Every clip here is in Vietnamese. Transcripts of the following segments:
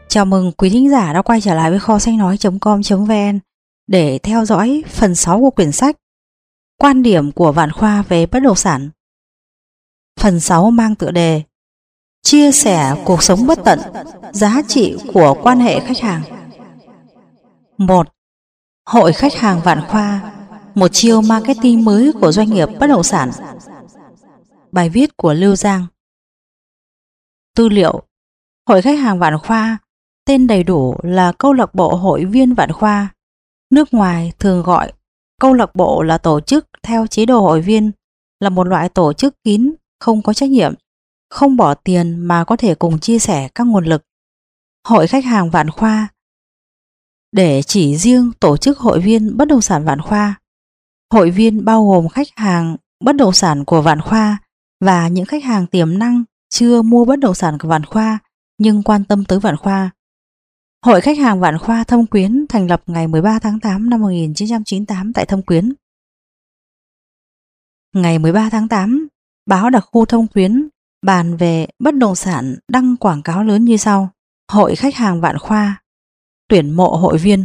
Chào mừng quý thính giả đã quay trở lại với kho sách nói.com.vn để theo dõi phần 6 của quyển sách Quan điểm của Vạn Khoa về bất động sản. Phần 6 mang tựa đề Chia sẻ cuộc sống bất tận, giá trị của quan hệ khách hàng. 1. Hội khách hàng Vạn Khoa, một chiêu marketing mới của doanh nghiệp bất động sản. Bài viết của Lưu Giang. Tư liệu: Hội khách hàng Vạn Khoa tên đầy đủ là Câu lạc bộ hội viên Vạn Khoa. Nước ngoài thường gọi câu lạc bộ là tổ chức theo chế độ hội viên, là một loại tổ chức kín, không có trách nhiệm, không bỏ tiền mà có thể cùng chia sẻ các nguồn lực. Hội khách hàng Vạn Khoa để chỉ riêng tổ chức hội viên bất động sản Vạn Khoa. Hội viên bao gồm khách hàng bất động sản của Vạn Khoa và những khách hàng tiềm năng chưa mua bất động sản của Vạn Khoa nhưng quan tâm tới Vạn Khoa. Hội khách hàng Vạn Khoa Thâm Quyến thành lập ngày 13 tháng 8 năm 1998 tại Thâm Quyến. Ngày 13 tháng 8, báo đặc khu Thâm Quyến bàn về bất động sản đăng quảng cáo lớn như sau: Hội khách hàng Vạn Khoa tuyển mộ hội viên.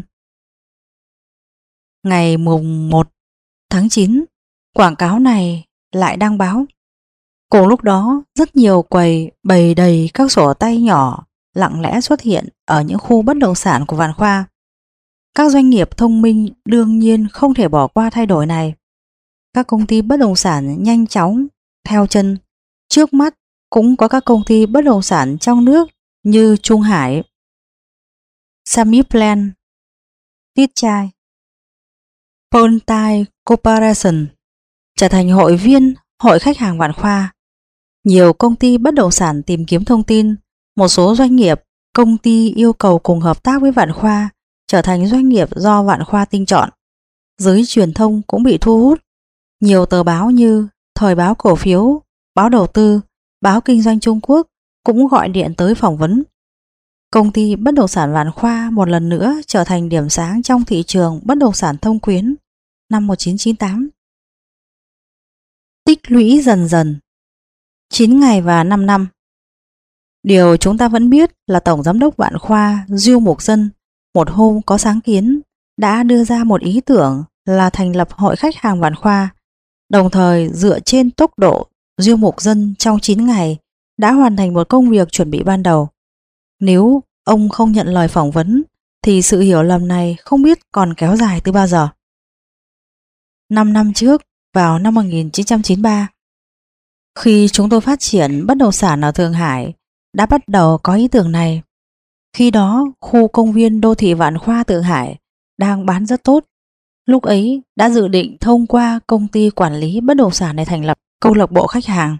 Ngày mùng 1 tháng 9, quảng cáo này lại đăng báo. Cùng lúc đó, rất nhiều quầy bày đầy các sổ tay nhỏ lặng lẽ xuất hiện ở những khu bất động sản của Vạn Khoa. Các doanh nghiệp thông minh đương nhiên không thể bỏ qua thay đổi này. Các công ty bất động sản nhanh chóng theo chân. Trước mắt cũng có các công ty bất động sản trong nước như Trung Hải, Samiplan, Titchai, Pontai Corporation trở thành hội viên hội khách hàng Vạn Khoa. Nhiều công ty bất động sản tìm kiếm thông tin. Một số doanh nghiệp, công ty yêu cầu cùng hợp tác với Vạn Khoa, trở thành doanh nghiệp do Vạn Khoa tinh chọn. Giới truyền thông cũng bị thu hút. Nhiều tờ báo như Thời báo cổ phiếu, Báo Đầu tư, Báo Kinh doanh Trung Quốc cũng gọi điện tới phỏng vấn. Công ty bất động sản Vạn Khoa một lần nữa trở thành điểm sáng trong thị trường bất động sản Thâm Quyến năm 1998. Tích lũy dần dần. 9 ngày và 5 năm. Điều chúng ta vẫn biết là Tổng Giám đốc Vạn Khoa Diêu Mục Dân một hôm có sáng kiến đã đưa ra một ý tưởng là thành lập hội khách hàng Vạn Khoa. Đồng thời dựa trên tốc độ, Diêu Mục Dân trong 9 ngày đã hoàn thành một công việc chuẩn bị ban đầu. Nếu ông không nhận lời phỏng vấn thì sự hiểu lầm này không biết còn kéo dài từ bao giờ. 5 năm trước, vào năm 1993, khi chúng tôi phát triển bất động sản ở Thượng Hải, đã bắt đầu có ý tưởng này. Khi đó, khu công viên đô thị Vạn Khoa Thượng Hải đang bán rất tốt. Lúc ấy đã dự định thông qua công ty quản lý bất động sản để thành lập câu lạc bộ khách hàng.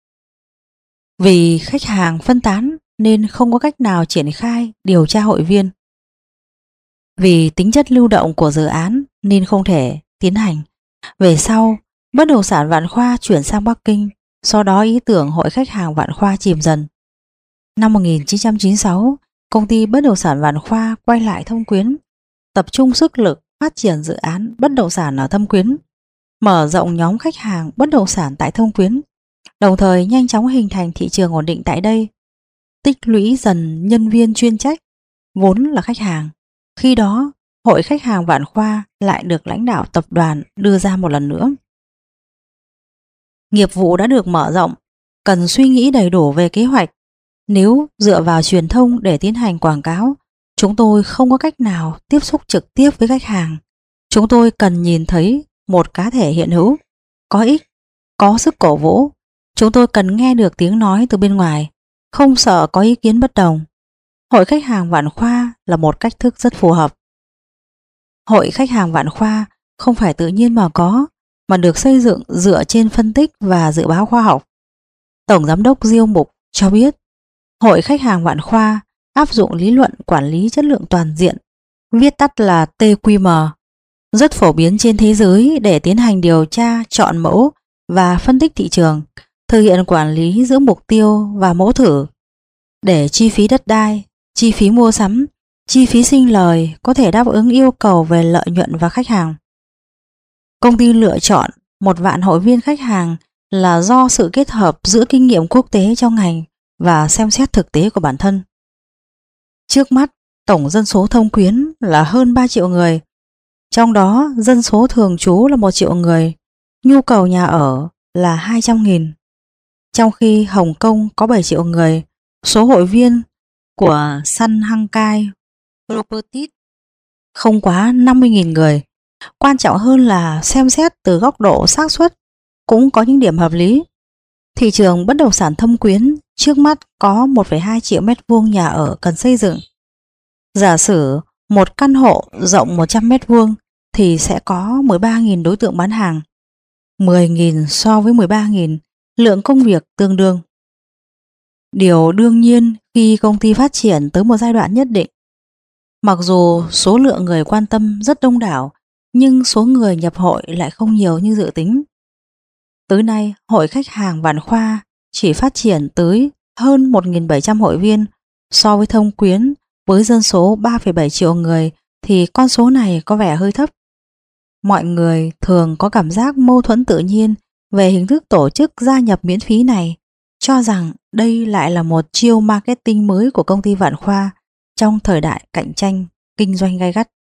Vì khách hàng phân tán nên không có cách nào triển khai điều tra hội viên. Vì tính chất lưu động của dự án nên không thể tiến hành. Về sau, bất động sản Vạn Khoa chuyển sang Bắc Kinh, sau đó ý tưởng hội khách hàng Vạn Khoa chìm dần. Năm 1996, công ty bất động sản Vạn Khoa quay lại Thâm Quyến, tập trung sức lực phát triển dự án bất động sản ở Thâm Quyến, mở rộng nhóm khách hàng bất động sản tại Thâm Quyến, đồng thời nhanh chóng hình thành thị trường ổn định tại đây. Tích lũy dần nhân viên chuyên trách, vốn là khách hàng. Khi đó, hội khách hàng Vạn Khoa lại được lãnh đạo tập đoàn đưa ra một lần nữa. Nghiệp vụ đã được mở rộng, cần suy nghĩ đầy đủ về kế hoạch. Nếu dựa vào truyền thông để tiến hành quảng cáo, chúng tôi không có cách nào tiếp xúc trực tiếp với khách hàng. Chúng tôi cần nhìn thấy một cá thể hiện hữu, có ích, có sức cổ vũ. Chúng tôi cần nghe được tiếng nói từ bên ngoài, không sợ có ý kiến bất đồng. Hội khách hàng Vạn Khoa là một cách thức rất phù hợp. Hội khách hàng Vạn Khoa không phải tự nhiên mà có, mà được xây dựng dựa trên phân tích và dự báo khoa học. Tổng Giám đốc Diêu Mục cho biết, Hội khách hàng Vạn Khoa áp dụng lý luận quản lý chất lượng toàn diện, viết tắt là TQM, rất phổ biến trên thế giới để tiến hành điều tra, chọn mẫu và phân tích thị trường, thực hiện quản lý giữa mục tiêu và mẫu thử, để chi phí đất đai, chi phí mua sắm, chi phí sinh lời có thể đáp ứng yêu cầu về lợi nhuận và khách hàng. Công ty lựa chọn 1.000.000 hội viên khách hàng là do sự kết hợp giữa kinh nghiệm quốc tế trong ngành và xem xét thực tế của bản thân. Trước mắt, tổng dân số Thâm Quyến là hơn 3 triệu người, trong đó dân số thường trú là 1 triệu người, nhu cầu nhà ở là 200.000. Trong khi Hồng Kông có 7 triệu người, số hội viên của Sun Hankai Properties không quá 50.000 người. Quan trọng hơn là xem xét từ góc độ xác suất cũng có những điểm hợp lý. Thị trường bất động sản Thâm Quyến trước mắt có 1,2 triệu mét vuông nhà ở cần xây dựng. Giả sử một căn hộ rộng 100 mét vuông thì sẽ có 13.000 đối tượng bán hàng. 10.000 so với 13.000, lượng công việc tương đương. Điều đương nhiên khi công ty phát triển tới một giai đoạn nhất định, mặc dù số lượng người quan tâm rất đông đảo, nhưng số người nhập hội lại không nhiều như dự tính. Tới nay, hội khách hàng Vạn Khoa chỉ phát triển tới hơn 1.700 hội viên. So với Thâm Quyến với dân số 3,7 triệu người thì con số này có vẻ hơi thấp. Mọi người thường có cảm giác mâu thuẫn tự nhiên về hình thức tổ chức gia nhập miễn phí này, cho rằng đây lại là một chiêu marketing mới của công ty Vạn Khoa trong thời đại cạnh tranh kinh doanh gay gắt.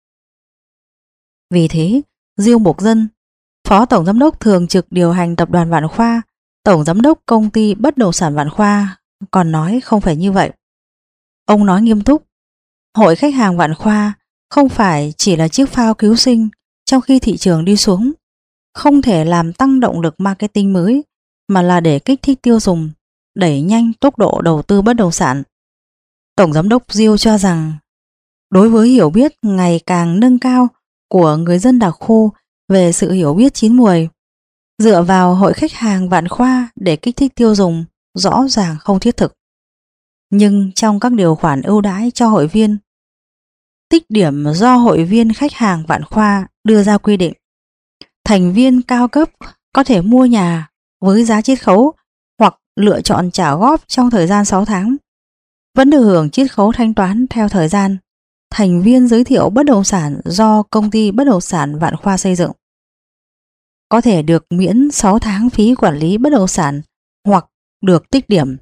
Vì thế, Diêu Mục Dân, Phó Tổng Giám đốc thường trực điều hành tập đoàn Vạn Khoa, Tổng Giám đốc công ty bất động sản Vạn Khoa còn nói không phải như vậy. Ông nói nghiêm túc, hội khách hàng Vạn Khoa không phải chỉ là chiếc phao cứu sinh trong khi thị trường đi xuống, không thể làm tăng động lực marketing mới, mà là để kích thích tiêu dùng, đẩy nhanh tốc độ đầu tư bất động sản. Tổng Giám đốc Diêu cho rằng, đối với hiểu biết ngày càng nâng cao của người dân đặc khu về sự hiểu biết chín muồi, dựa vào hội khách hàng Vạn Khoa để kích thích tiêu dùng rõ ràng không thiết thực. Nhưng trong các điều khoản ưu đãi cho hội viên, tích điểm do hội viên khách hàng Vạn Khoa đưa ra quy định, thành viên cao cấp có thể mua nhà với giá chiết khấu hoặc lựa chọn trả góp trong thời gian 6 tháng, vẫn được hưởng chiết khấu thanh toán theo thời gian. Thành viên giới thiệu bất động sản do công ty bất động sản Vạn Khoa xây dựng có thể được miễn 6 tháng phí quản lý bất động sản hoặc được tích điểm.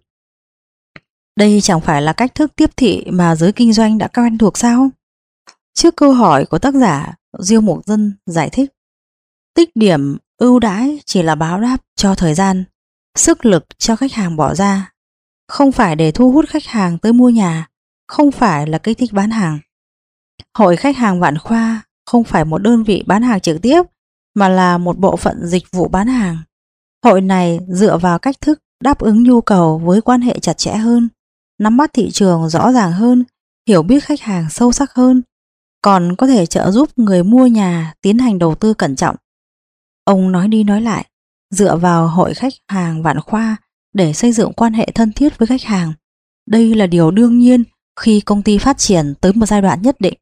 Đây chẳng phải là cách thức tiếp thị mà giới kinh doanh đã quen thuộc sao? Trước câu hỏi của tác giả, Diêu Mục Dân giải thích, tích điểm ưu đãi chỉ là báo đáp cho thời gian, sức lực cho khách hàng bỏ ra, không phải để thu hút khách hàng tới mua nhà, không phải là kích thích bán hàng. Hội khách hàng Vạn Khoa không phải một đơn vị bán hàng trực tiếp, mà là một bộ phận dịch vụ bán hàng. Hội này dựa vào cách thức đáp ứng nhu cầu với quan hệ chặt chẽ hơn, nắm bắt thị trường rõ ràng hơn, hiểu biết khách hàng sâu sắc hơn, còn có thể trợ giúp người mua nhà tiến hành đầu tư cẩn trọng. Ông nói đi nói lại, dựa vào hội khách hàng Vạn Khoa để xây dựng quan hệ thân thiết với khách hàng. Đây là điều đương nhiên khi công ty phát triển tới một giai đoạn nhất định.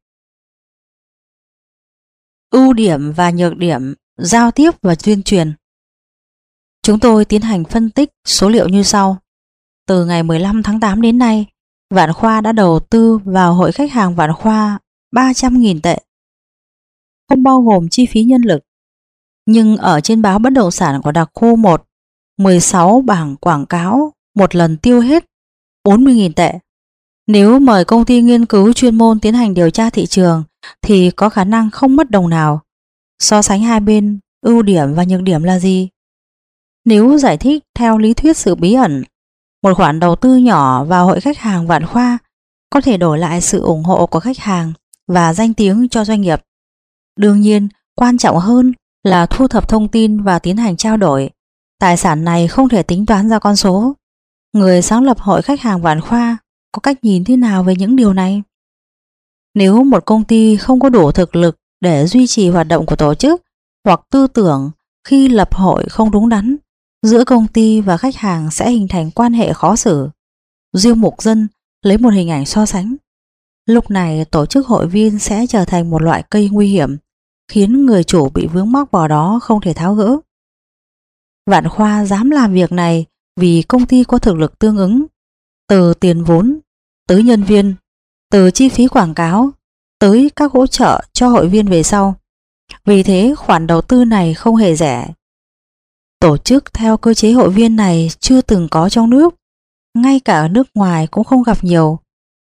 Ưu điểm và nhược điểm, giao tiếp và tuyên truyền. Chúng tôi tiến hành phân tích số liệu như sau. Từ ngày 15 tháng 8 đến nay, Vạn Khoa đã đầu tư vào hội khách hàng Vạn Khoa 300.000 tệ, không bao gồm chi phí nhân lực. Nhưng ở trên báo bất động sản của đặc khu 1, 16 bảng quảng cáo một lần tiêu hết 40.000 tệ. Nếu mời công ty nghiên cứu chuyên môn tiến hành điều tra thị trường thì có khả năng không mất đồng nào. So sánh hai bên, ưu điểm và nhược điểm là gì? Nếu giải thích theo lý thuyết sự bí ẩn, một khoản đầu tư nhỏ vào hội khách hàng Vạn Khoa có thể đổi lại sự ủng hộ của khách hàng và danh tiếng cho doanh nghiệp. Đương nhiên, quan trọng hơn là thu thập thông tin và tiến hành trao đổi. Tài sản này không thể tính toán ra con số. Người sáng lập hội khách hàng Vạn Khoa có cách nhìn thế nào về những điều này? Nếu một công ty không có đủ thực lực để duy trì hoạt động của tổ chức, hoặc tư tưởng khi lập hội không đúng đắn, giữa công ty và khách hàng sẽ hình thành quan hệ khó xử. Diêu Mục Dân lấy một hình ảnh so sánh. Lúc này tổ chức hội viên sẽ trở thành một loại cây nguy hiểm, khiến người chủ bị vướng mắc vào đó không thể tháo gỡ. Vạn Khoa dám làm việc này vì công ty có thực lực tương ứng, từ tiền vốn tới nhân viên, từ chi phí quảng cáo tới các hỗ trợ cho hội viên về sau. Vì thế khoản đầu tư này không hề rẻ. Tổ chức theo cơ chế hội viên này chưa từng có trong nước, ngay cả ở nước ngoài cũng không gặp nhiều.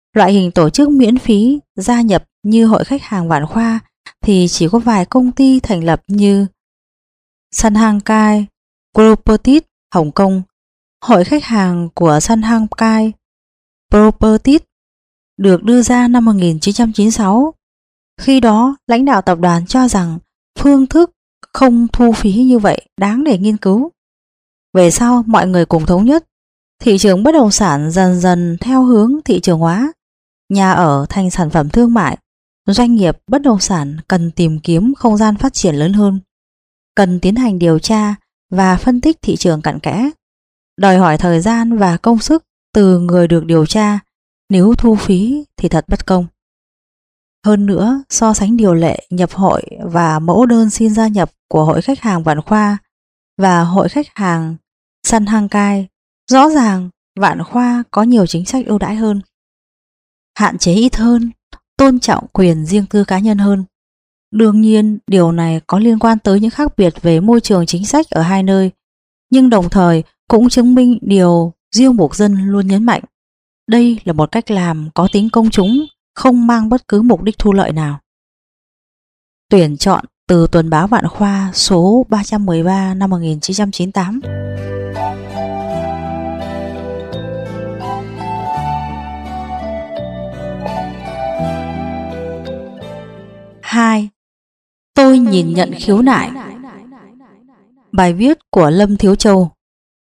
Loại hình tổ chức miễn phí gia nhập như Hội khách hàng Vạn Khoa thì chỉ có vài công ty thành lập như Shanghai Properties Hồng Kông. Hội khách hàng của Shanghai Properties được đưa ra năm 1996. Khi đó, lãnh đạo tập đoàn cho rằng phương thức không thu phí như vậy đáng để nghiên cứu. Về sau, mọi người cùng thống nhất, thị trường bất động sản dần dần theo hướng thị trường hóa, nhà ở thành sản phẩm thương mại. Doanh nghiệp bất động sản cần tìm kiếm không gian phát triển lớn hơn, cần tiến hành điều tra và phân tích thị trường cặn kẽ, đòi hỏi thời gian và công sức từ người được điều tra. Nếu thu phí thì thật bất công. Hơn nữa, so sánh điều lệ nhập hội và mẫu đơn xin gia nhập của Hội khách hàng Vạn Khoa và Hội khách hàng Shanghai, rõ ràng Vạn Khoa có nhiều chính sách ưu đãi hơn, hạn chế ít hơn, tôn trọng quyền riêng tư cá nhân hơn. Đương nhiên, điều này có liên quan tới những khác biệt về môi trường chính sách ở hai nơi, nhưng đồng thời cũng chứng minh điều Diêu Mục Dân luôn nhấn mạnh. Đây là một cách làm có tính công chúng, không mang bất cứ mục đích thu lợi nào. Tuyển chọn từ Tuần báo Vạn Khoa số 313 năm 1998. 2. Tôi nhìn nhận khiếu nại. Bài viết của Lâm Thiếu Châu.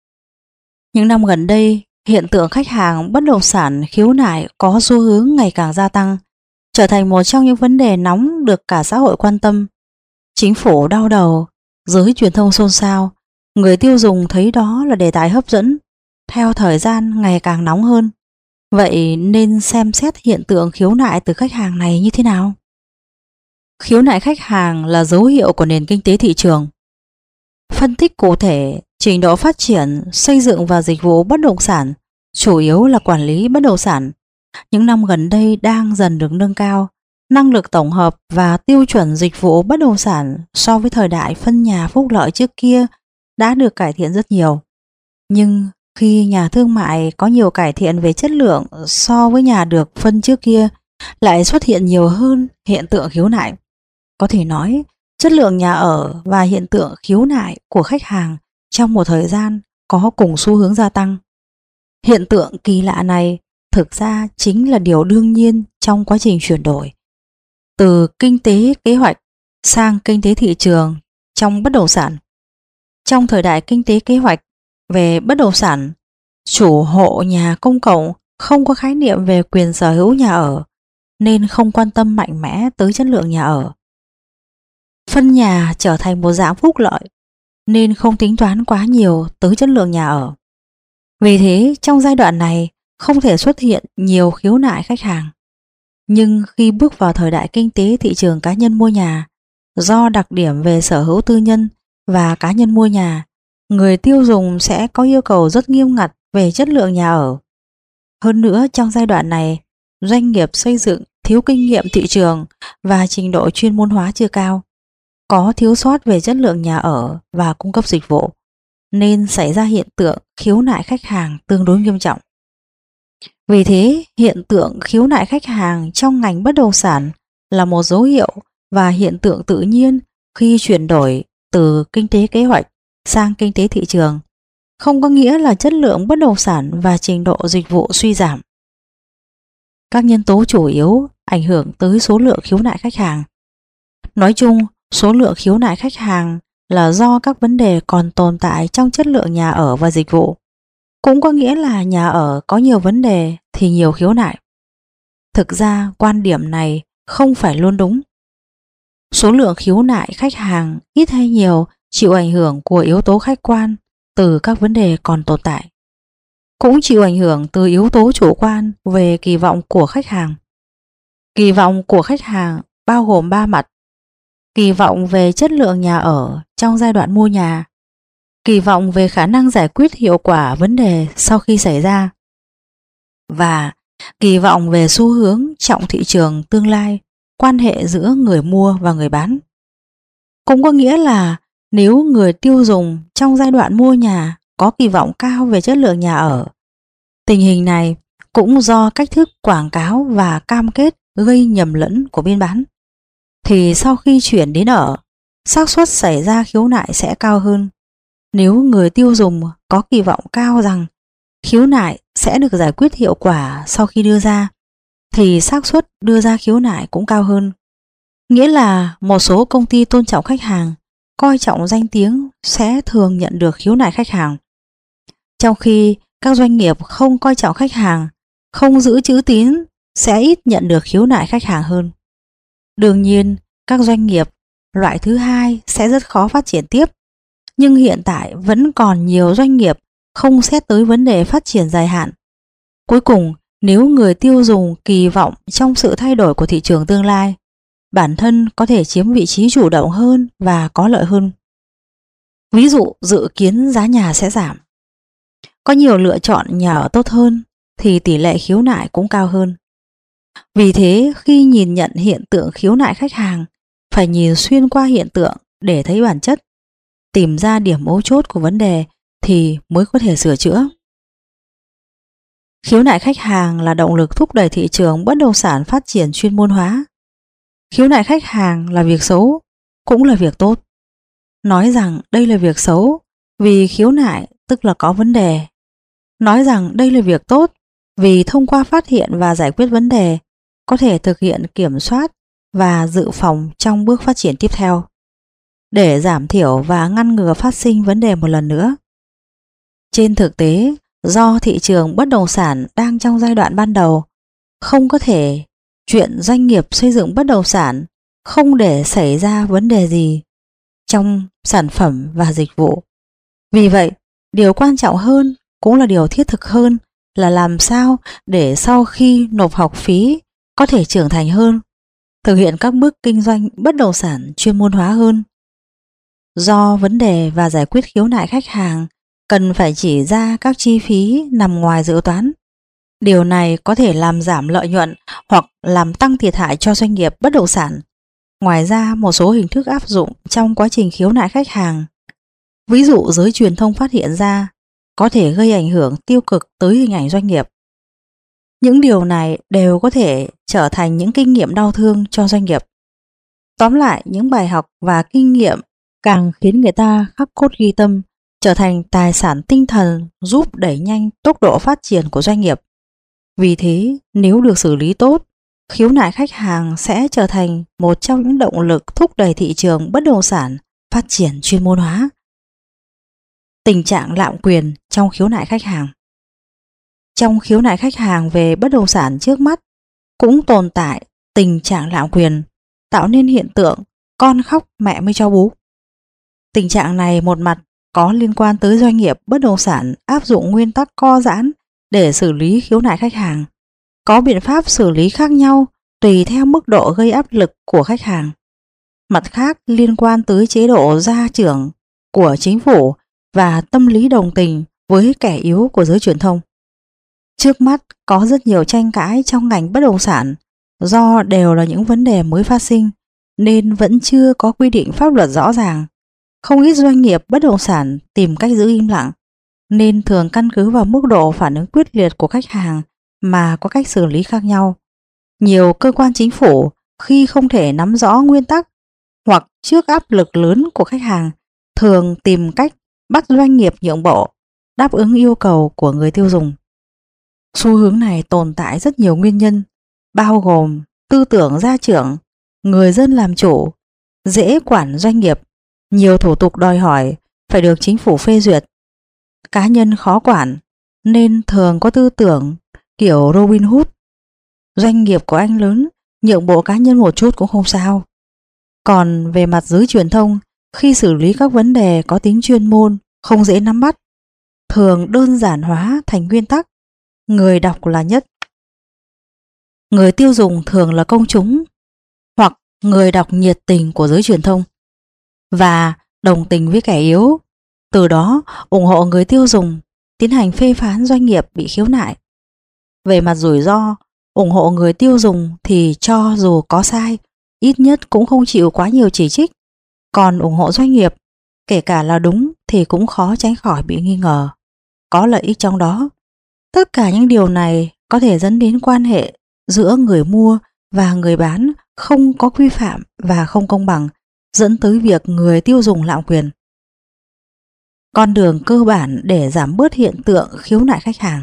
Những năm gần đây, hiện tượng khách hàng bất động sản khiếu nại có xu hướng ngày càng gia tăng, trở thành một trong những vấn đề nóng được cả xã hội quan tâm. Chính phủ đau đầu, giới truyền thông xôn xao, người tiêu dùng thấy đó là đề tài hấp dẫn, theo thời gian ngày càng nóng hơn. Vậy nên xem xét hiện tượng khiếu nại từ khách hàng này như thế nào? Khiếu nại khách hàng là dấu hiệu của nền kinh tế thị trường. Phân tích cụ thể, trình độ phát triển, xây dựng và dịch vụ bất động sản, chủ yếu là quản lý bất động sản, những năm gần đây đang dần được nâng cao. Năng lực tổng hợp và tiêu chuẩn dịch vụ bất động sản so với thời đại phân nhà phúc lợi trước kia đã được cải thiện rất nhiều. Nhưng khi nhà thương mại có nhiều cải thiện về chất lượng so với nhà được phân trước kia, lại xuất hiện nhiều hơn hiện tượng khiếu nại. Có thể nói, chất lượng nhà ở và hiện tượng khiếu nại của khách hàng trong một thời gian có cùng xu hướng gia tăng. Hiện tượng kỳ lạ này thực ra chính là điều đương nhiên trong quá trình chuyển đổi từ kinh tế kế hoạch sang kinh tế thị trường trong bất động sản. Trong thời đại kinh tế kế hoạch về bất động sản, chủ hộ nhà công cộng không có khái niệm về quyền sở hữu nhà ở nên không quan tâm mạnh mẽ tới chất lượng nhà ở. Phân nhà trở thành một dạng phúc lợi nên không tính toán quá nhiều tới chất lượng nhà ở. Vì thế, trong giai đoạn này không thể xuất hiện nhiều khiếu nại khách hàng. Nhưng khi bước vào thời đại kinh tế thị trường cá nhân mua nhà, do đặc điểm về sở hữu tư nhân và cá nhân mua nhà, người tiêu dùng sẽ có yêu cầu rất nghiêm ngặt về chất lượng nhà ở. Hơn nữa, trong giai đoạn này, doanh nghiệp xây dựng thiếu kinh nghiệm thị trường và trình độ chuyên môn hóa chưa cao, có thiếu sót về chất lượng nhà ở và cung cấp dịch vụ, nên xảy ra hiện tượng khiếu nại khách hàng tương đối nghiêm trọng. Vì thế, hiện tượng khiếu nại khách hàng trong ngành bất động sản là một dấu hiệu và hiện tượng tự nhiên khi chuyển đổi từ kinh tế kế hoạch sang kinh tế thị trường, không có nghĩa là chất lượng bất động sản và trình độ dịch vụ suy giảm. Các nhân tố chủ yếu ảnh hưởng tới số lượng khiếu nại khách hàng. Nói chung, số lượng khiếu nại khách hàng là do các vấn đề còn tồn tại trong chất lượng nhà ở và dịch vụ. Cũng có nghĩa là nhà ở có nhiều vấn đề thì nhiều khiếu nại. Thực ra quan điểm này không phải luôn đúng. Số lượng khiếu nại khách hàng ít hay nhiều chịu ảnh hưởng của yếu tố khách quan từ các vấn đề còn tồn tại, cũng chịu ảnh hưởng từ yếu tố chủ quan về kỳ vọng của khách hàng. Kỳ vọng của khách hàng bao gồm 3 mặt: kỳ vọng về chất lượng nhà ở trong giai đoạn mua nhà, kỳ vọng về khả năng giải quyết hiệu quả vấn đề sau khi xảy ra, và kỳ vọng về xu hướng trọng thị trường tương lai, quan hệ giữa người mua và người bán. Cũng có nghĩa là nếu người tiêu dùng trong giai đoạn mua nhà có kỳ vọng cao về chất lượng nhà ở, tình hình này cũng do cách thức quảng cáo và cam kết gây nhầm lẫn của bên bán, thì sau khi chuyển đến ở, xác suất xảy ra khiếu nại sẽ cao hơn. Nếu người tiêu dùng có kỳ vọng cao rằng khiếu nại sẽ được giải quyết hiệu quả sau khi đưa ra, thì xác suất đưa ra khiếu nại cũng cao hơn. Nghĩa là một số công ty tôn trọng khách hàng, coi trọng danh tiếng sẽ thường nhận được khiếu nại khách hàng. Trong khi các doanh nghiệp không coi trọng khách hàng, không giữ chữ tín sẽ ít nhận được khiếu nại khách hàng hơn. Đương nhiên, các doanh nghiệp loại thứ hai sẽ rất khó phát triển tiếp, nhưng hiện tại vẫn còn nhiều doanh nghiệp không xét tới vấn đề phát triển dài hạn. Cuối cùng, nếu người tiêu dùng kỳ vọng trong sự thay đổi của thị trường tương lai, bản thân có thể chiếm vị trí chủ động hơn và có lợi hơn. Ví dụ, dự kiến giá nhà sẽ giảm. Có nhiều lựa chọn nhà ở tốt hơn thì tỷ lệ khiếu nại cũng cao hơn. Vì thế, khi nhìn nhận hiện tượng khiếu nại khách hàng, phải nhìn xuyên qua hiện tượng để thấy bản chất, tìm ra điểm mấu chốt của vấn đề thì mới có thể sửa chữa. Khiếu nại khách hàng là động lực thúc đẩy thị trường bất động sản phát triển chuyên môn hóa. Khiếu nại khách hàng là việc xấu, cũng là việc tốt. Nói rằng đây là việc xấu vì khiếu nại tức là có vấn đề. Nói rằng đây là việc tốt vì thông qua phát hiện và giải quyết vấn đề có thể thực hiện kiểm soát và dự phòng trong bước phát triển tiếp theo, để giảm thiểu và ngăn ngừa phát sinh vấn đề một lần nữa. Trên thực tế, do thị trường bất động sản đang trong giai đoạn ban đầu, không có thể chuyện doanh nghiệp xây dựng bất động sản không để xảy ra vấn đề gì trong sản phẩm và dịch vụ. Vì vậy, điều quan trọng hơn cũng là điều thiết thực hơn là làm sao để sau khi nộp học phí có thể trưởng thành hơn, thực hiện các bước kinh doanh bất động sản chuyên môn hóa hơn. Do vấn đề và giải quyết khiếu nại khách hàng cần phải chỉ ra các chi phí nằm ngoài dự toán. Điều này có thể làm giảm lợi nhuận hoặc làm tăng thiệt hại cho doanh nghiệp bất động sản. Ngoài ra, một số hình thức áp dụng trong quá trình khiếu nại khách hàng, ví dụ giới truyền thông phát hiện ra, có thể gây ảnh hưởng tiêu cực tới hình ảnh doanh nghiệp. Những điều này đều có thể trở thành những kinh nghiệm đau thương cho doanh nghiệp. Tóm lại, những bài học và kinh nghiệm càng khiến người ta khắc cốt ghi tâm, trở thành tài sản tinh thần giúp đẩy nhanh tốc độ phát triển của doanh nghiệp. Vì thế, nếu được xử lý tốt, khiếu nại khách hàng sẽ trở thành một trong những động lực thúc đẩy thị trường bất động sản phát triển chuyên môn hóa. Tình trạng lạm quyền trong khiếu nại khách hàng. Trong khiếu nại khách hàng về bất động sản trước mắt cũng tồn tại tình trạng lạm quyền, tạo nên hiện tượng con khóc mẹ mới cho bú. Tình trạng này một mặt có liên quan tới doanh nghiệp bất động sản áp dụng nguyên tắc co giãn để xử lý khiếu nại khách hàng, có biện pháp xử lý khác nhau tùy theo mức độ gây áp lực của khách hàng. Mặt khác liên quan tới chế độ gia trưởng của chính phủ và tâm lý đồng tình với kẻ yếu của giới truyền thông. Trước mắt có rất nhiều tranh cãi trong ngành bất động sản, do đều là những vấn đề mới phát sinh nên vẫn chưa có quy định pháp luật rõ ràng. Không ít doanh nghiệp bất động sản tìm cách giữ im lặng, nên thường căn cứ vào mức độ phản ứng quyết liệt của khách hàng mà có cách xử lý khác nhau. Nhiều cơ quan chính phủ khi không thể nắm rõ nguyên tắc hoặc trước áp lực lớn của khách hàng thường tìm cách bắt doanh nghiệp nhượng bộ, đáp ứng yêu cầu của người tiêu dùng. Xu hướng này tồn tại rất nhiều nguyên nhân, bao gồm tư tưởng gia trưởng, người dân làm chủ, dễ quản doanh nghiệp, nhiều thủ tục đòi hỏi phải được chính phủ phê duyệt, cá nhân khó quản nên thường có tư tưởng kiểu Robin Hood. Doanh nghiệp của anh lớn, nhượng bộ cá nhân một chút cũng không sao. Còn về mặt giới truyền thông, khi xử lý các vấn đề có tính chuyên môn, không dễ nắm bắt, thường đơn giản hóa thành nguyên tắc người đọc là nhất. Người tiêu dùng thường là công chúng hoặc người đọc nhiệt tình của giới truyền thông và đồng tình với kẻ yếu, từ đó ủng hộ người tiêu dùng, tiến hành phê phán doanh nghiệp bị khiếu nại. Về mặt rủi ro, ủng hộ người tiêu dùng thì cho dù có sai, ít nhất cũng không chịu quá nhiều chỉ trích. Còn ủng hộ doanh nghiệp, kể cả là đúng thì cũng khó tránh khỏi bị nghi ngờ, có lợi ích trong đó. Tất cả những điều này có thể dẫn đến quan hệ giữa người mua và người bán không có quy phạm và không công bằng, dẫn tới việc người tiêu dùng lạm quyền. Con đường cơ bản để giảm bớt hiện tượng khiếu nại khách hàng.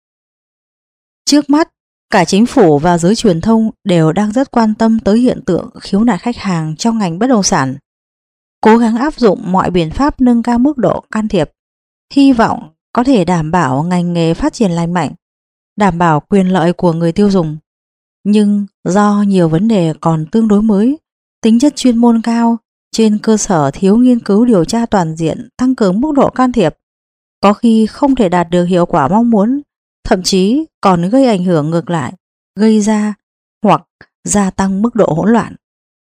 Trước mắt, cả chính phủ và giới truyền thông đều đang rất quan tâm tới hiện tượng khiếu nại khách hàng trong ngành bất động sản, cố gắng áp dụng mọi biện pháp nâng cao mức độ can thiệp, hy vọng có thể đảm bảo ngành nghề phát triển lành mạnh, đảm bảo quyền lợi của người tiêu dùng. Nhưng do nhiều vấn đề còn tương đối mới, tính chất chuyên môn cao, trên cơ sở thiếu nghiên cứu điều tra toàn diện tăng cường mức độ can thiệp, có khi không thể đạt được hiệu quả mong muốn, thậm chí còn gây ảnh hưởng ngược lại, gây ra hoặc gia tăng mức độ hỗn loạn.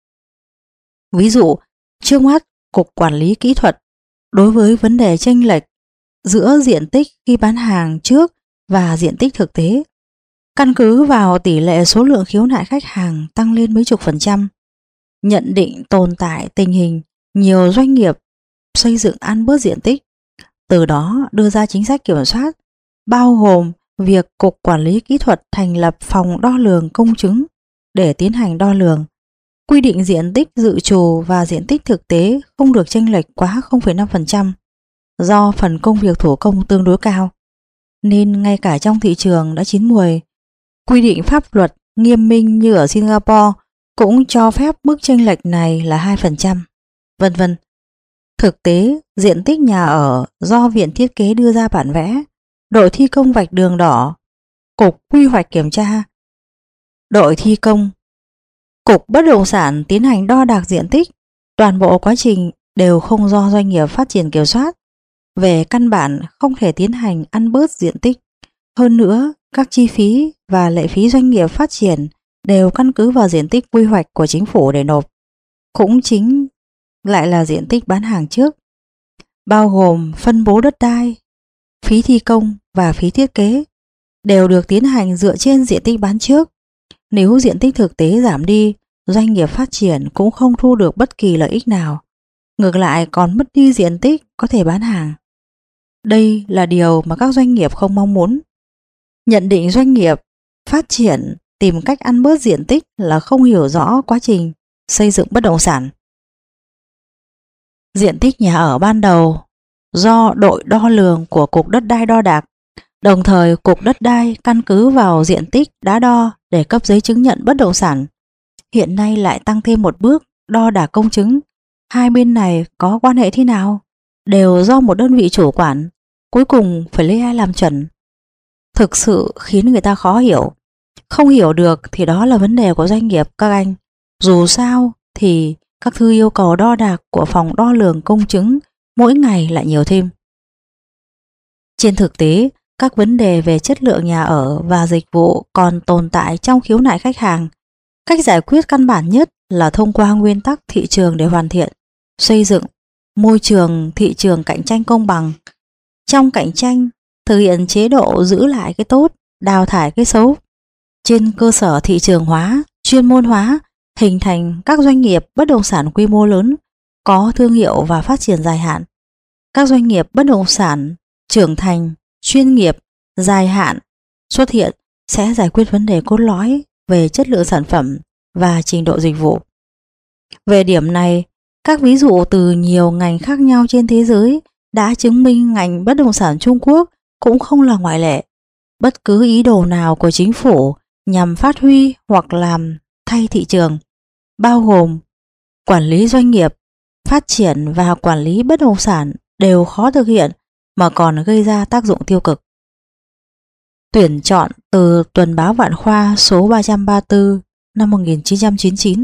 Ví dụ, trước mắt, Cục Quản lý Kỹ thuật đối với vấn đề chênh lệch giữa diện tích khi bán hàng trước và diện tích thực tế, căn cứ vào tỷ lệ số lượng khiếu nại khách hàng tăng lên mấy chục %, nhận định tồn tại tình hình nhiều doanh nghiệp xây dựng ăn bớt diện tích, từ đó đưa ra chính sách kiểm soát, bao gồm việc Cục Quản lý Kỹ thuật thành lập phòng đo lường công chứng để tiến hành đo lường, quy định diện tích dự trù và diện tích thực tế không được chênh lệch quá 0,5%. Do phần công việc thủ công tương đối cao, nên ngay cả trong thị trường đã chín muồi, quy định pháp luật nghiêm minh như ở Singapore cũng cho phép mức chênh lệch này là 2%, vân vân. Thực tế, diện tích nhà ở do Viện Thiết kế đưa ra bản vẽ, đội thi công vạch đường đỏ, Cục Quy hoạch kiểm tra, đội thi công, Cục Bất động sản tiến hành đo đạc diện tích, toàn bộ quá trình đều không do doanh nghiệp phát triển kiểm soát. Về căn bản không thể tiến hành ăn bớt diện tích. Hơn nữa, các chi phí và lệ phí doanh nghiệp phát triển đều căn cứ vào diện tích quy hoạch của chính phủ để nộp. Cũng chính lại là diện tích bán hàng trước, bao gồm phân bố đất đai, phí thi công và phí thiết kế, đều được tiến hành dựa trên diện tích bán trước. Nếu diện tích thực tế giảm đi, doanh nghiệp phát triển cũng không thu được bất kỳ lợi ích nào. Ngược lại còn mất đi diện tích có thể bán hàng. Đây là điều mà các doanh nghiệp không mong muốn. Nhận định doanh nghiệp phát triển tìm cách ăn bớt diện tích là không hiểu rõ quá trình xây dựng bất động sản. Diện tích nhà ở ban đầu do đội đo lường của Cục Đất đai đo đạc, đồng thời Cục Đất đai căn cứ vào diện tích đã đo để cấp giấy chứng nhận bất động sản. Hiện nay lại tăng thêm một bước đo đạc công chứng. Hai bên này có quan hệ thế nào? Đều do một đơn vị chủ quản, cuối cùng phải lấy ai làm chuẩn? Thực sự khiến người ta khó hiểu. Không hiểu được thì đó là vấn đề của doanh nghiệp các anh. Dù sao thì các thư yêu cầu đo đạc của phòng đo lường công chứng mỗi ngày lại nhiều thêm. Trên thực tế, các vấn đề về chất lượng nhà ở và dịch vụ còn tồn tại trong khiếu nại khách hàng. Cách giải quyết căn bản nhất là thông qua nguyên tắc thị trường để hoàn thiện, xây dựng môi trường thị trường cạnh tranh công bằng. Trong cạnh tranh, thực hiện chế độ giữ lại cái tốt, đào thải cái xấu. Trên cơ sở thị trường hóa, chuyên môn hóa, hình thành các doanh nghiệp bất động sản quy mô lớn, có thương hiệu và phát triển dài hạn. Các doanh nghiệp bất động sản trưởng thành, chuyên nghiệp, dài hạn xuất hiện sẽ giải quyết vấn đề cốt lõi về chất lượng sản phẩm và trình độ dịch vụ. Về điểm này, các ví dụ từ nhiều ngành khác nhau trên thế giới đã chứng minh ngành bất động sản Trung Quốc cũng không là ngoại lệ. Bất cứ ý đồ nào của chính phủ nhằm phát huy hoặc làm thay thị trường, bao gồm quản lý doanh nghiệp, phát triển và quản lý bất động sản đều khó thực hiện mà còn gây ra tác dụng tiêu cực. Tuyển chọn từ Tuần báo Vạn Khoa số 334 năm 1999.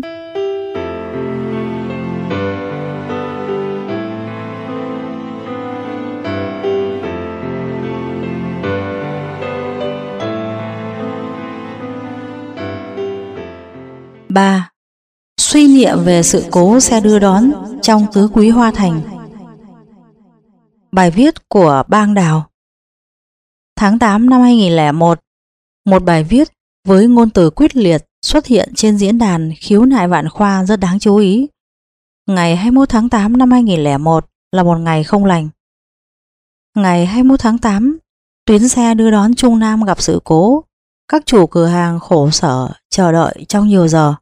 Ba. Suy niệm về sự cố xe đưa đón trong tứ quý Hoa Thành. Bài viết của Bang Đào. Tháng 8 năm 2001, một bài viết với ngôn từ quyết liệt xuất hiện trên diễn đàn khiếu nại Vạn Khoa rất đáng chú ý. Ngày 21 tháng 8 năm 2001 là một ngày không lành. Ngày 21 tháng 8, tuyến xe đưa đón Trung Nam gặp sự cố. Các chủ cửa hàng khổ sở chờ đợi trong nhiều giờ.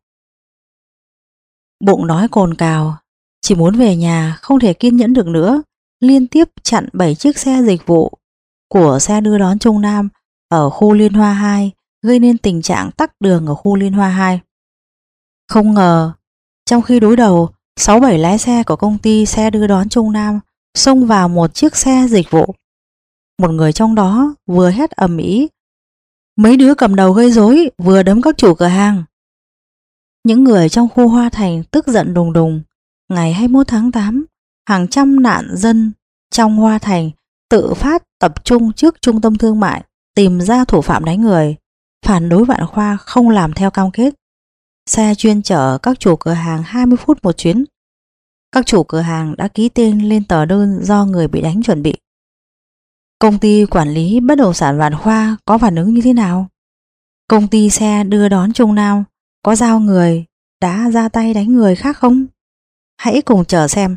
Bụng đói cồn cào, chỉ muốn về nhà không thể kiên nhẫn được nữa, liên tiếp chặn 7 chiếc xe dịch vụ của xe đưa đón Trung Nam ở khu Liên Hoa 2, gây nên tình trạng tắc đường ở khu Liên Hoa 2. Không ngờ, trong khi đối đầu, 6-7 lái xe của công ty xe đưa đón Trung Nam xông vào một chiếc xe dịch vụ. Một người trong đó vừa hét ầm ĩ, mấy đứa cầm đầu gây rối, vừa đấm các chủ cửa hàng. Những người trong khu Hoa Thành tức giận đùng đùng. Ngày 21 tháng 8, hàng trăm nạn dân trong Hoa Thành tự phát tập trung trước trung tâm thương mại, tìm ra thủ phạm đánh người, phản đối Vạn Khoa không làm theo cam kết. Xe chuyên chở các chủ cửa hàng 20 phút một chuyến. Các chủ cửa hàng đã ký tên lên tờ đơn do người bị đánh chuẩn bị. Công ty quản lý bất động sản Vạn Khoa có phản ứng như thế nào? Công ty xe đưa đón Trung Nam có giao người đã ra tay đánh người khác không? Hãy cùng chờ xem.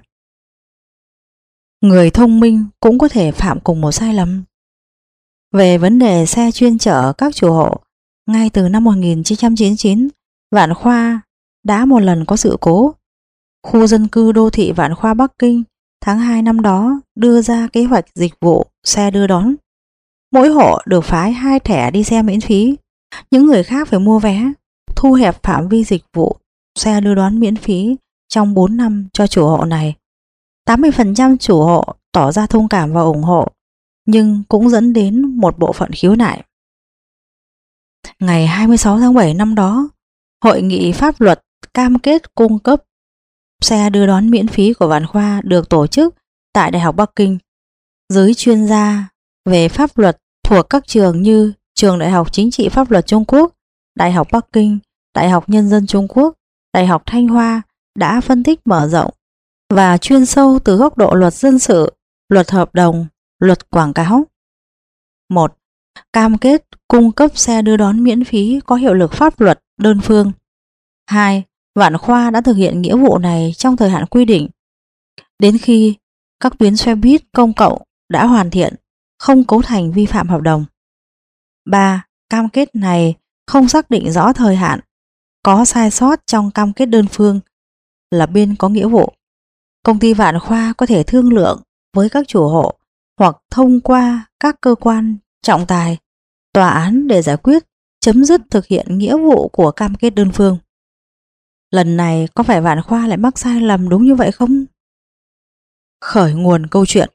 Người thông minh cũng có thể phạm cùng một sai lầm. Về vấn đề xe chuyên chở các chủ hộ, ngay từ năm 1999, Vạn Khoa đã một lần có sự cố. Khu dân cư đô thị Vạn Khoa Bắc Kinh tháng 2 năm đó đưa ra kế hoạch dịch vụ xe đưa đón. Mỗi hộ được phái 2 thẻ đi xe miễn phí, những người khác phải mua vé, thu hẹp phạm vi dịch vụ xe đưa đón miễn phí trong 4 năm cho chủ hộ này. 80% chủ hộ tỏ ra thông cảm và ủng hộ, nhưng cũng dẫn đến một bộ phận khiếu nại. Ngày 26 tháng 7 năm đó, Hội nghị pháp luật cam kết cung cấp xe đưa đón miễn phí của Vạn Khoa được tổ chức tại Đại học Bắc Kinh. Giới chuyên gia về pháp luật thuộc các trường như Trường Đại học Chính trị Pháp luật Trung Quốc, Đại học Bắc Kinh, Đại học Nhân dân Trung Quốc, Đại học Thanh Hoa đã phân tích mở rộng và chuyên sâu từ góc độ luật dân sự, luật hợp đồng, luật quảng cáo. 1. Cam kết cung cấp xe đưa đón miễn phí có hiệu lực pháp luật đơn phương. 2. Vạn Khoa đã thực hiện nghĩa vụ này trong thời hạn quy định, đến khi các tuyến xe buýt công cộng đã hoàn thiện, không cấu thành vi phạm hợp đồng. 3. Cam kết này không xác định rõ thời hạn, có sai sót trong cam kết đơn phương là bên có nghĩa vụ. Công ty Vạn Khoa có thể thương lượng với các chủ hộ hoặc thông qua các cơ quan trọng tài, tòa án để giải quyết, chấm dứt thực hiện nghĩa vụ của cam kết đơn phương. Lần này có phải Vạn Khoa lại mắc sai lầm đúng như vậy không? Khởi nguồn câu chuyện.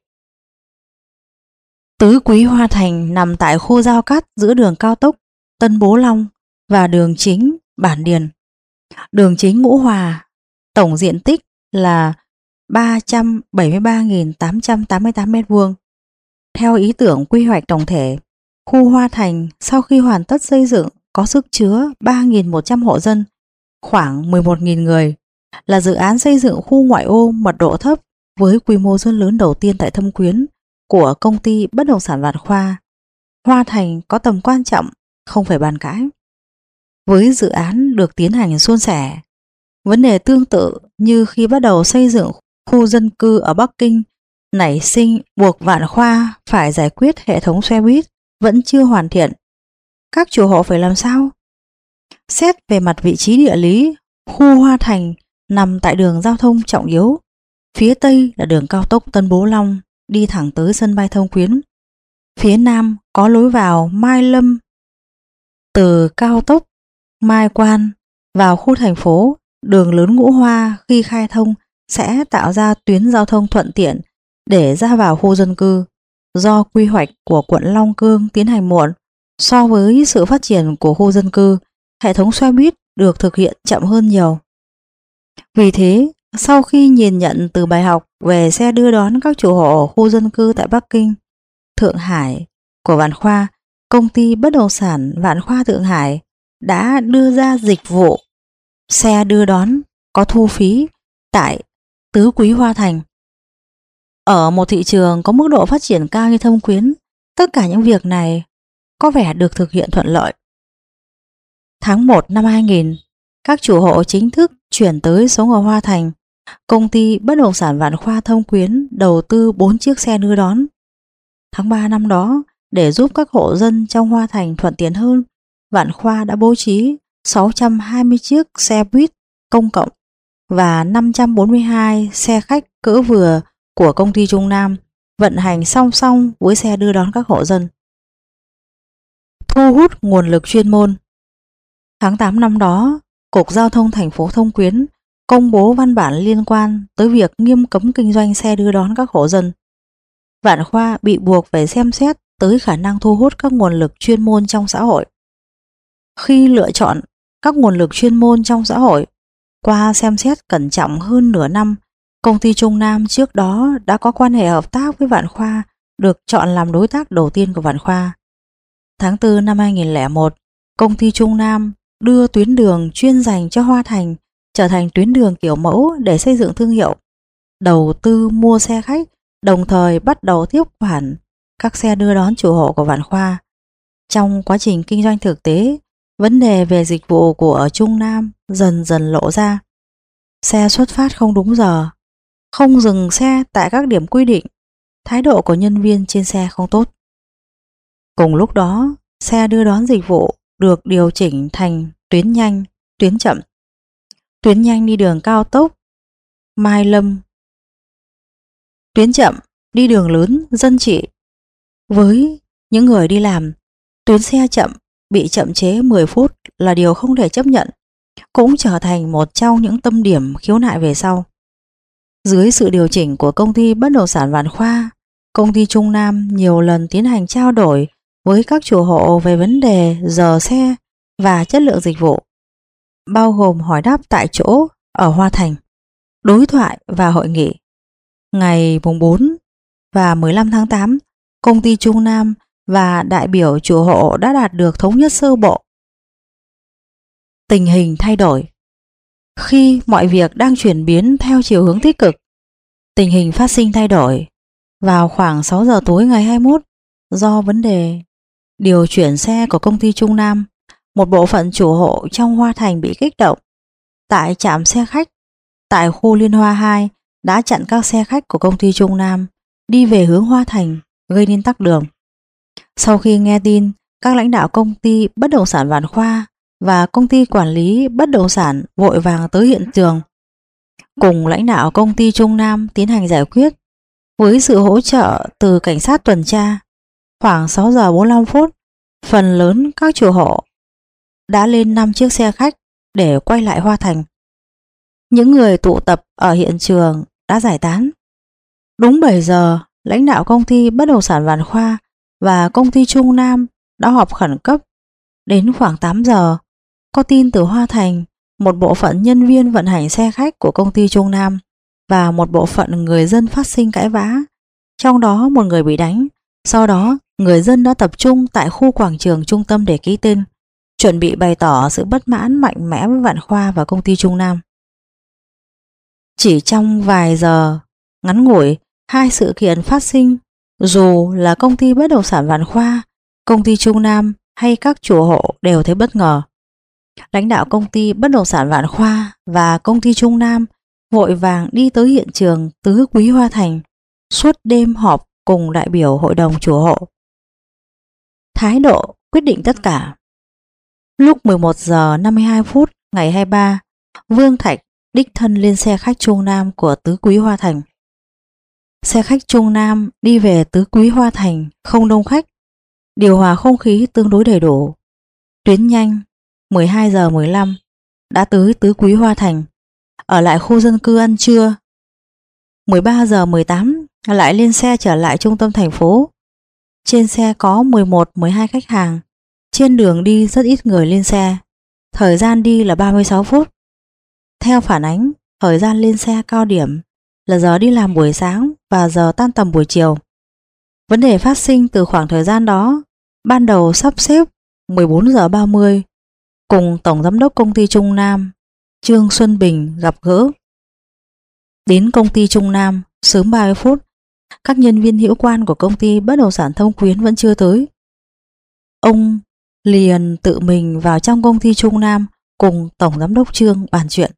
Tứ Quý Hoa Thành nằm tại khu giao cắt giữa đường cao tốc Tân Bố Long và đường chính Bản Điền. Đường chính Ngũ Hòa, tổng diện tích là 373.888 m². Theo ý tưởng quy hoạch tổng thể, khu Hoa Thành sau khi hoàn tất xây dựng có sức chứa 3.100 hộ dân, khoảng 11.000 người, là dự án xây dựng khu ngoại ô mật độ thấp với quy mô dân lớn đầu tiên tại Thâm Quyến của công ty bất động sản Vạn Khoa. Hoa Thành có tầm quan trọng không phải bàn cãi. Với dự án được tiến hành suôn sẻ, vấn đề tương tự như khi bắt đầu xây dựng khu dân cư ở Bắc Kinh nảy sinh buộc Vạn Khoa phải giải quyết hệ thống xe buýt vẫn chưa hoàn thiện. Các chủ hộ phải làm sao? Xét về mặt vị trí địa lý, khu Hoa Thành nằm tại đường giao thông trọng yếu. Phía Tây là đường cao tốc Tân Bố Long đi thẳng tới sân bay Thâm Quyến. Phía Nam có lối vào Mai Lâm. Từ cao tốc Mai Quan vào khu thành phố, đường lớn Ngũ Hoa khi khai thông sẽ tạo ra tuyến giao thông thuận tiện để ra vào khu dân cư. Do quy hoạch của quận Long Cương tiến hành muộn, so với sự phát triển của khu dân cư, hệ thống xe buýt được thực hiện chậm hơn nhiều. Vì thế, sau khi nhìn nhận từ bài học về xe đưa đón các chủ hộ ở khu dân cư tại Bắc Kinh, Thượng Hải của Vạn Khoa, công ty bất động sản Vạn Khoa Thượng Hải đã đưa ra dịch vụ xe đưa đón có thu phí tại Tứ Quý Hoa Thành. Ở một thị trường có mức độ phát triển cao như Thâm Quyến, tất cả những việc này có vẻ được thực hiện thuận lợi. Tháng 1 năm 2000, các chủ hộ chính thức chuyển tới sống ở Hoa Thành. Công ty bất động sản Vạn Khoa Thâm Quyến đầu tư 4 chiếc xe đưa đón. Tháng 3 năm đó, để giúp các hộ dân trong Hoa Thành thuận tiện hơn, Vạn Khoa đã bố trí 620 chiếc xe buýt công cộng và 542 xe khách cỡ vừa của công ty Trung Nam vận hành song song với xe đưa đón các hộ dân. Thu hút nguồn lực chuyên môn. Tháng 8 năm đó, Cục Giao thông thành phố Thông Quyến công bố văn bản liên quan tới việc nghiêm cấm kinh doanh xe đưa đón các hộ dân. Vạn Khoa bị buộc phải xem xét tới khả năng thu hút các nguồn lực chuyên môn trong xã hội. Khi lựa chọn các nguồn lực chuyên môn trong xã hội, qua xem xét cẩn trọng hơn nửa năm, công ty Trung Nam trước đó đã có quan hệ hợp tác với Vạn Khoa, được chọn làm đối tác đầu tiên của Vạn Khoa. Tháng 4 năm 2001, công ty Trung Nam đưa tuyến đường chuyên dành cho Hoa Thành trở thành tuyến đường kiểu mẫu để xây dựng thương hiệu, đầu tư mua xe khách, đồng thời bắt đầu tiếp quản các xe đưa đón chủ hộ của Vạn Khoa. Trong quá trình kinh doanh thực tế, vấn đề về dịch vụ của Trung Nam dần dần lộ ra. Xe xuất phát không đúng giờ, không dừng xe tại các điểm quy định, thái độ của nhân viên trên xe không tốt. Cùng lúc đó, xe đưa đón dịch vụ được điều chỉnh thành tuyến nhanh, tuyến chậm. Tuyến nhanh đi đường cao tốc Mai Lâm, tuyến chậm đi đường lớn dân trị. Với những người đi làm, tuyến xe chậm bị chậm chế 10 phút là điều không thể chấp nhận, cũng trở thành một trong những tâm điểm khiếu nại về sau. Dưới sự điều chỉnh của công ty bất động sản Vạn Khoa, công ty Trung Nam nhiều lần tiến hành trao đổi với các chủ hộ về vấn đề giờ xe và chất lượng dịch vụ, bao gồm hỏi đáp tại chỗ ở Hoa Thành, đối thoại và hội nghị. Ngày 4 và 15 tháng 8, công ty Trung Nam và đại biểu chủ hộ đã đạt được thống nhất sơ bộ. Tình hình thay đổi. Khi mọi việc đang chuyển biến theo chiều hướng tích cực, tình hình phát sinh thay đổi. Vào khoảng 6 giờ tối ngày 21, do vấn đề điều chuyển xe của công ty Trung Nam, một bộ phận chủ hộ trong Hoa Thành bị kích động. Tại trạm xe khách tại khu Liên Hoa 2 đã chặn các xe khách của công ty Trung Nam đi về hướng Hoa Thành, gây nên tắc đường. Sau khi nghe tin, các lãnh đạo công ty bất động sản Vạn Khoa và công ty quản lý bất động sản vội vàng tới hiện trường, cùng lãnh đạo công ty Trung Nam tiến hành giải quyết. Với sự hỗ trợ từ cảnh sát tuần tra, khoảng 6 giờ 45 phút, phần lớn các chủ hộ đã lên 5 chiếc xe khách để quay lại Hoa Thành. Những người tụ tập ở hiện trường đã giải tán. Đúng 7 giờ, lãnh đạo công ty bất động sản Vạn Khoa và công ty Trung Nam đã họp khẩn cấp. Đến khoảng 8 giờ, có tin từ Hoa Thành, một bộ phận nhân viên vận hành xe khách của công ty Trung Nam và một bộ phận người dân phát sinh cãi vã, trong đó một người bị đánh. Sau đó, người dân đã tập trung tại khu quảng trường trung tâm để ký tên, chuẩn bị bày tỏ sự bất mãn mạnh mẽ với Vạn Khoa và công ty Trung Nam. Chỉ trong vài giờ ngắn ngủi, hai sự kiện phát sinh, dù là công ty bất động sản Vạn Khoa, công ty Trung Nam hay các chủ hộ đều thấy bất ngờ. Lãnh đạo công ty bất động sản Vạn Khoa và công ty Trung Nam vội vàng đi tới hiện trường Tứ Quý Hoa Thành, suốt đêm họp cùng đại biểu hội đồng chủ hộ. Thái độ quyết định tất cả. Lúc 11 giờ 52 phút ngày 23, Vương Thạch đích thân lên xe khách Trung Nam của Tứ Quý Hoa Thành. Xe khách Trung Nam đi về Tứ Quý Hoa Thành không đông khách, điều hòa không khí tương đối đầy đủ. Tuyến nhanh 12 giờ 15 đã tới Tứ Quý Hoa Thành, ở lại khu dân cư ăn trưa. 13 giờ 18 lại lên xe trở lại trung tâm thành phố. Trên xe có 11-12 khách hàng. Trên đường đi rất ít người lên xe. Thời gian đi là 36 phút. Theo phản ánh, thời gian lên xe cao điểm là giờ đi làm buổi sáng và giờ tan tầm buổi chiều. Vấn đề phát sinh từ khoảng thời gian đó, ban đầu sắp xếp 14 giờ 30 cùng Tổng Giám đốc Công ty Trung Nam Trương Xuân Bình gặp gỡ. Đến công ty Trung Nam sớm 30 phút, các nhân viên hữu quan của công ty bất động sản Thông Quyến vẫn chưa tới. Ông liền tự mình vào trong công ty Trung Nam cùng Tổng Giám đốc Trương bàn chuyện.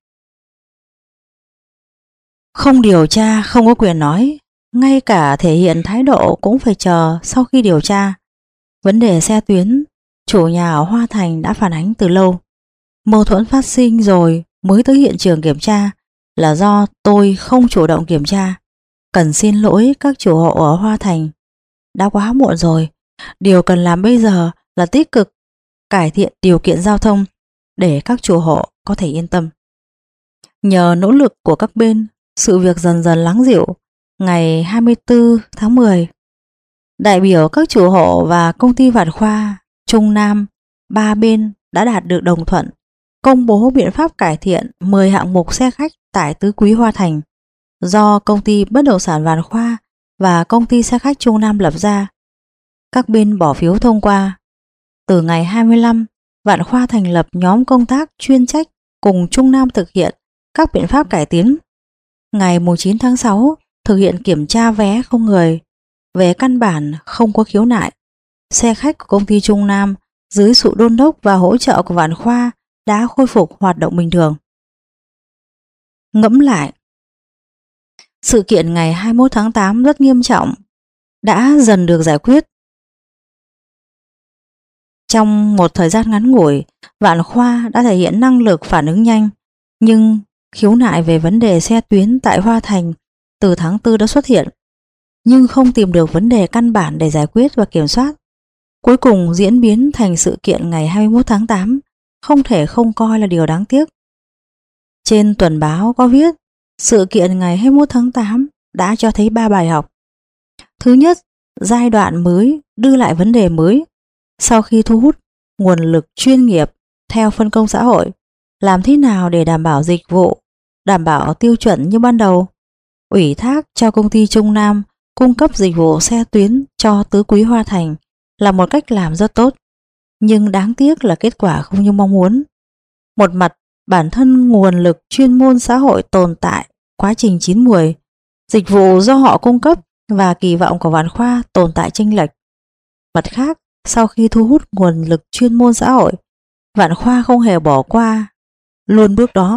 Không điều tra không có quyền nói, ngay cả thể hiện thái độ cũng phải chờ sau khi điều tra. Vấn đề xe tuyến, chủ nhà ở Hoa Thành đã phản ánh từ lâu. Mâu thuẫn phát sinh rồi mới tới hiện trường kiểm tra là do tôi không chủ động kiểm tra. Cần xin lỗi các chủ hộ ở Hoa Thành. Đã quá muộn rồi. Điều cần làm bây giờ là tích cực cải thiện điều kiện giao thông để các chủ hộ có thể yên tâm. Nhờ nỗ lực của các bên, sự việc dần dần lắng dịu. Ngày 24 tháng 10, đại biểu các chủ hộ và công ty Vạn Khoa, Trung Nam, ba bên đã đạt được đồng thuận công bố biện pháp cải thiện 10 hạng mục xe khách tại Tứ Quý Hoa Thành do công ty bất động sản Vạn Khoa và công ty xe khách Trung Nam lập ra. Các bên bỏ phiếu thông qua. Từ ngày 25, Vạn Khoa thành lập nhóm công tác chuyên trách cùng Trung Nam thực hiện các biện pháp cải tiến. Ngày 9 tháng 6, thực hiện kiểm tra vé không người. Về căn bản không có khiếu nại. Xe khách của công ty Trung Nam dưới sự đôn đốc và hỗ trợ của Vạn Khoa đã khôi phục hoạt động bình thường. Ngẫm lại, sự kiện ngày 21 tháng 8 rất nghiêm trọng, đã dần được giải quyết. Trong một thời gian ngắn ngủi, Vạn Khoa đã thể hiện năng lực phản ứng nhanh, nhưng khiếu nại về vấn đề xe tuyến tại Hoa Thành từ tháng 4 đã xuất hiện, nhưng không tìm được vấn đề căn bản để giải quyết và kiểm soát. Cuối cùng diễn biến thành sự kiện ngày 21 tháng 8, không thể không coi là điều đáng tiếc. Trên tuần báo có viết, sự kiện ngày 21 tháng 8 đã cho thấy 3 bài học. Thứ nhất, giai đoạn mới đưa lại vấn đề mới. Sau khi thu hút nguồn lực chuyên nghiệp theo phân công xã hội, làm thế nào để đảm bảo dịch vụ, đảm bảo tiêu chuẩn như ban đầu? Ủy thác cho công ty Trung Nam cung cấp dịch vụ xe tuyến cho Tứ Quý Hoa Thành là một cách làm rất tốt, nhưng đáng tiếc là kết quả không như mong muốn. Một mặt, bản thân nguồn lực chuyên môn xã hội tồn tại quá trình chín muồi, dịch vụ do họ cung cấp và kỳ vọng của Vạn Khoa tồn tại chênh lệch. Mặt khác, sau khi thu hút nguồn lực chuyên môn xã hội, Vạn Khoa không hề bỏ qua luôn bước đó.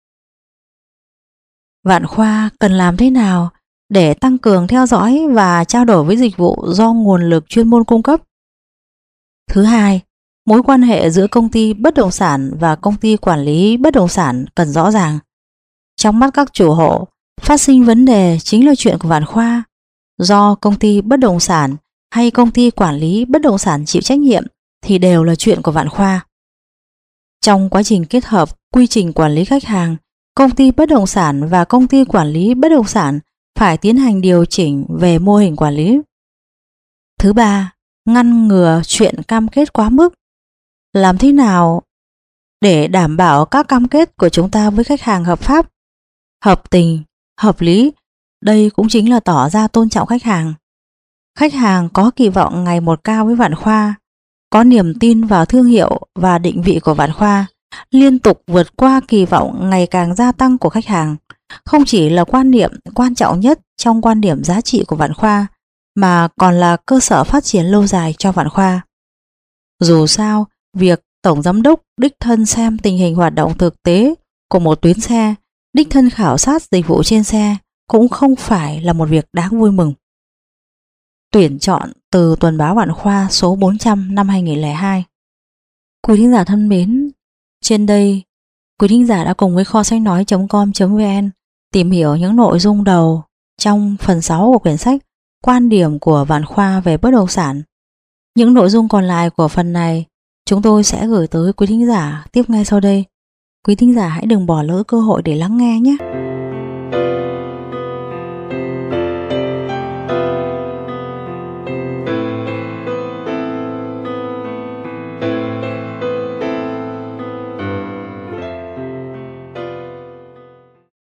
Vạn Khoa cần làm thế nào để tăng cường theo dõi và trao đổi với dịch vụ do nguồn lực chuyên môn cung cấp? Thứ hai, mối quan hệ giữa công ty bất động sản và công ty quản lý bất động sản cần rõ ràng. Trong mắt các chủ hộ, phát sinh vấn đề chính là chuyện của Vạn Khoa. Do công ty bất động sản hay công ty quản lý bất động sản chịu trách nhiệm thì đều là chuyện của Vạn Khoa. Trong quá trình kết hợp quy trình quản lý khách hàng, công ty bất động sản và công ty quản lý bất động sản phải tiến hành điều chỉnh về mô hình quản lý. Thứ ba, ngăn ngừa chuyện cam kết quá mức. Làm thế nào để đảm bảo các cam kết của chúng ta với khách hàng hợp pháp, hợp tình, hợp lý? Đây cũng chính là tỏ ra tôn trọng khách hàng. Khách hàng có kỳ vọng ngày một cao với Vạn Khoa, có niềm tin vào thương hiệu và định vị của Vạn Khoa, liên tục vượt qua kỳ vọng ngày càng gia tăng của khách hàng. Không chỉ là quan niệm quan trọng nhất trong quan điểm giá trị của Vạn Khoa, mà còn là cơ sở phát triển lâu dài cho Vạn Khoa. Dù sao, việc Tổng Giám đốc đích thân xem tình hình hoạt động thực tế của một tuyến xe, đích thân khảo sát dịch vụ trên xe cũng không phải là một việc đáng vui mừng. Tuyển chọn từ tuần báo Vạn Khoa số 400 năm 2002. Quý thính giả thân mến, trên đây quý thính giả đã cùng với kho sách nói.com.vn tìm hiểu những nội dung đầu trong phần 6 của quyển sách Quan điểm của Vạn Khoa về bất động sản. Những nội dung còn lại của phần này chúng tôi sẽ gửi tới quý thính giả tiếp ngay sau đây. Quý thính giả hãy đừng bỏ lỡ cơ hội để lắng nghe nhé.